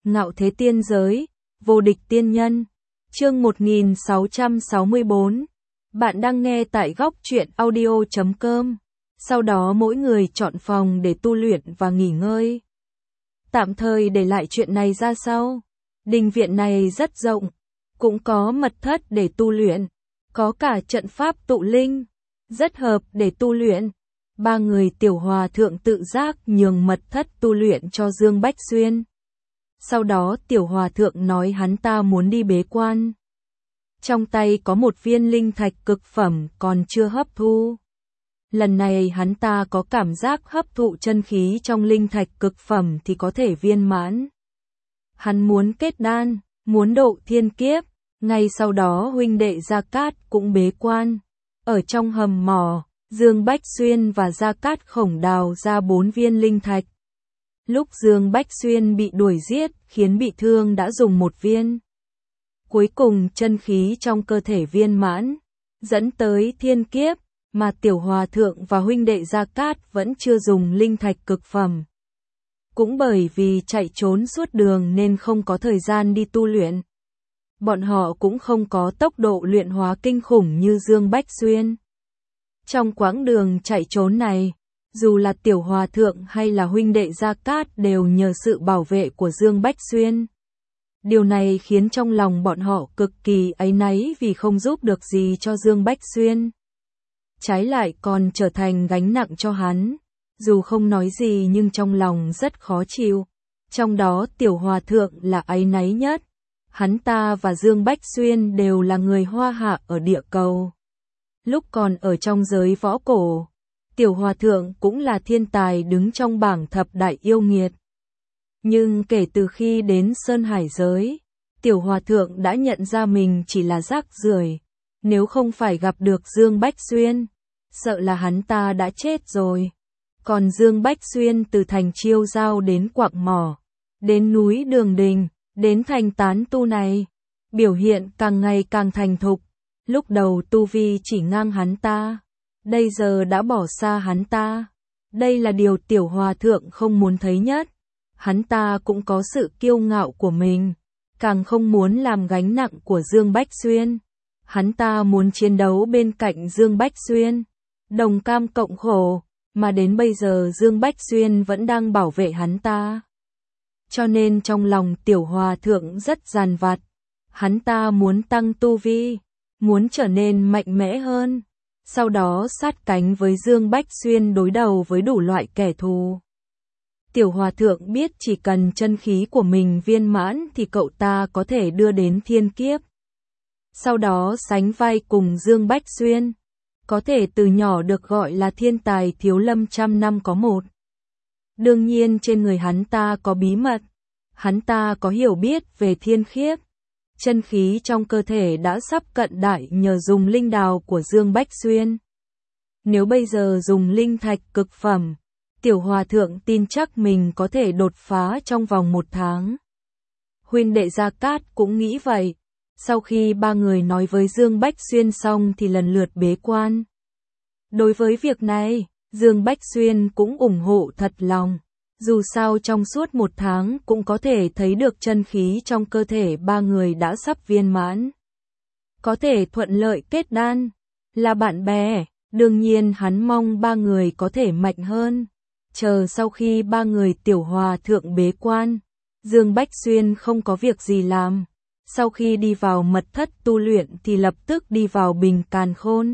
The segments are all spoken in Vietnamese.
Ngạo thế tiên giới, vô địch tiên nhân. Chương 1664. Bạn đang nghe tại góc truyện audio.com. Sau đó mỗi người chọn phòng để tu luyện và nghỉ ngơi. Tạm thời để lại chuyện này ra sau. Đình viện này rất rộng, cũng có mật thất để tu luyện, có cả trận pháp tụ linh, rất hợp để tu luyện. Ba người tiểu hòa thượng tự giác nhường mật thất tu luyện cho Dương Bách Xuyên. Sau đó tiểu hòa thượng nói hắn ta muốn đi bế quan. Trong tay có một viên linh thạch cực phẩm còn chưa hấp thu. Lần này hắn ta có cảm giác hấp thụ chân khí trong linh thạch cực phẩm thì có thể viên mãn. Hắn muốn kết đan, muốn độ thiên kiếp. Ngay sau đó huynh đệ Gia Cát cũng bế quan. Ở trong hầm mỏ, Dương Bách Xuyên và Gia Cát khổng đào ra 4 viên linh thạch. Lúc Dương Bách Xuyên bị đuổi giết, khiến bị thương đã dùng 1 viên. Cuối cùng chân khí trong cơ thể viên mãn, dẫn tới thiên kiếp, mà tiểu hòa thượng và huynh đệ Gia Cát vẫn chưa dùng linh thạch cực phẩm. Cũng bởi vì chạy trốn suốt đường nên không có thời gian đi tu luyện. Bọn họ cũng không có tốc độ luyện hóa kinh khủng như Dương Bách Xuyên. Trong quãng đường chạy trốn này, dù là tiểu hòa thượng hay là huynh đệ Gia Cát đều nhờ sự bảo vệ của Dương Bách Xuyên. Điều này khiến trong lòng bọn họ cực kỳ áy náy vì không giúp được gì cho Dương Bách Xuyên. Trái lại còn trở thành gánh nặng cho hắn, dù không nói gì nhưng trong lòng rất khó chịu. Trong đó tiểu hòa thượng là áy náy nhất. Hắn ta và Dương Bách Xuyên đều là người Hoa Hạ ở địa cầu. Lúc còn ở trong giới võ cổ, tiểu hòa thượng cũng là thiên tài đứng trong bảng thập đại yêu nghiệt. Nhưng kể từ khi đến Sơn Hải giới, tiểu hòa thượng đã nhận ra mình chỉ là rác rưởi. Nếu không phải gặp được Dương Bách Xuyên, sợ là hắn ta đã chết rồi. Còn Dương Bách Xuyên từ thành Chiêu Giao đến Quạng Mỏ, đến núi Đường Đình, đến thành tán tu này, biểu hiện càng ngày càng thành thục. Lúc đầu tu vi chỉ ngang hắn ta, bây giờ đã bỏ xa hắn ta. Đây là điều tiểu hòa thượng không muốn thấy nhất. Hắn ta cũng có sự kiêu ngạo của mình, càng không muốn làm gánh nặng của Dương Bách Xuyên. Hắn ta muốn chiến đấu bên cạnh Dương Bách Xuyên, đồng cam cộng khổ, mà đến bây giờ Dương Bách Xuyên vẫn đang bảo vệ hắn ta. Cho nên trong lòng tiểu hòa thượng rất dằn vặt. Hắn ta muốn tăng tu vi, muốn trở nên mạnh mẽ hơn, sau đó sát cánh với Dương Bách Xuyên đối đầu với đủ loại kẻ thù. Tiểu hòa thượng biết chỉ cần chân khí của mình viên mãn thì cậu ta có thể đưa đến thiên kiếp. Sau đó sánh vai cùng Dương Bách Xuyên, có thể từ nhỏ được gọi là thiên tài thiếu lâm 100 năm có một. Đương nhiên trên người hắn ta có bí mật, hắn ta có hiểu biết về thiên khiếp. Chân khí trong cơ thể đã sắp cận đại nhờ dùng linh đào của Dương Bách Xuyên. Nếu bây giờ dùng linh thạch cực phẩm, tiểu hòa thượng tin chắc mình có thể đột phá trong vòng 1 tháng. Huynh đệ Gia Cát cũng nghĩ vậy. Sau khi ba người nói với Dương Bách Xuyên xong thì lần lượt bế quan. Đối với việc này, Dương Bách Xuyên cũng ủng hộ thật lòng. Dù sao trong suốt 1 tháng cũng có thể thấy được chân khí trong cơ thể ba người đã sắp viên mãn. Có thể thuận lợi kết đan, là bạn bè, đương nhiên hắn mong ba người có thể mạnh hơn. Chờ sau khi ba người tiểu hòa thượng bế quan, Dương Bách Xuyên không có việc gì làm. Sau khi đi vào mật thất tu luyện thì lập tức đi vào Bình Càn Khôn.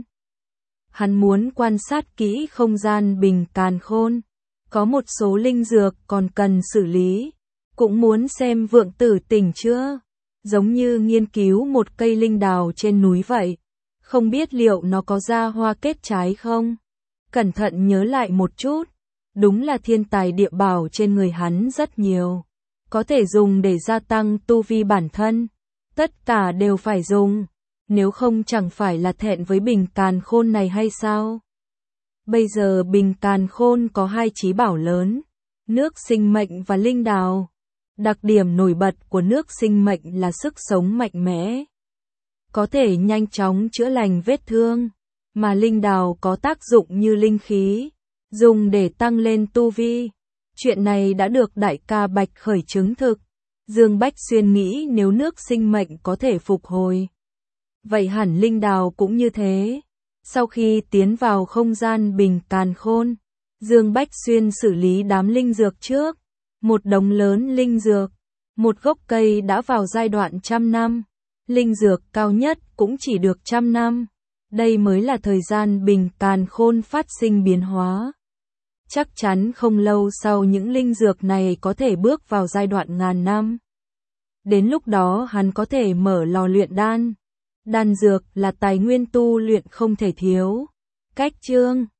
Hắn muốn quan sát kỹ không gian Bình Càn Khôn. Có một số linh dược còn cần xử lý. Cũng muốn xem Vượng Tử tỉnh chưa. Giống như nghiên cứu một cây linh đào trên núi vậy. Không biết liệu nó có ra hoa kết trái không? Cẩn thận nhớ lại một chút. Đúng là thiên tài địa bảo trên người hắn rất nhiều. Có thể dùng để gia tăng tu vi bản thân. Tất cả đều phải dùng. Nếu không chẳng phải là thẹn với Bình Càn Khôn này hay sao? Bây giờ Bình Càn Khôn có 2 chí bảo lớn, nước sinh mệnh và linh đào. Đặc điểm nổi bật của nước sinh mệnh là sức sống mạnh mẽ, có thể nhanh chóng chữa lành vết thương, mà linh đào có tác dụng như linh khí, dùng để tăng lên tu vi. Chuyện này đã được đại ca Bạch Khởi chứng thực. Dương Bách Xuyên nghĩ nếu nước sinh mệnh có thể phục hồi, vậy hẳn linh đào cũng như thế. Sau khi tiến vào không gian bình càn khôn, Dương Bách Xuyên xử lý đám linh dược trước. Một đống lớn linh dược, một gốc cây đã vào giai đoạn 100 năm, linh dược cao nhất cũng chỉ được 100 năm. Đây mới là thời gian bình càn khôn phát sinh biến hóa. Chắc chắn không lâu sau những linh dược này có thể bước vào giai đoạn ngàn năm. Đến lúc đó hắn có thể mở lò luyện đan. Đan dược là tài nguyên tu luyện không thể thiếu. Cách chương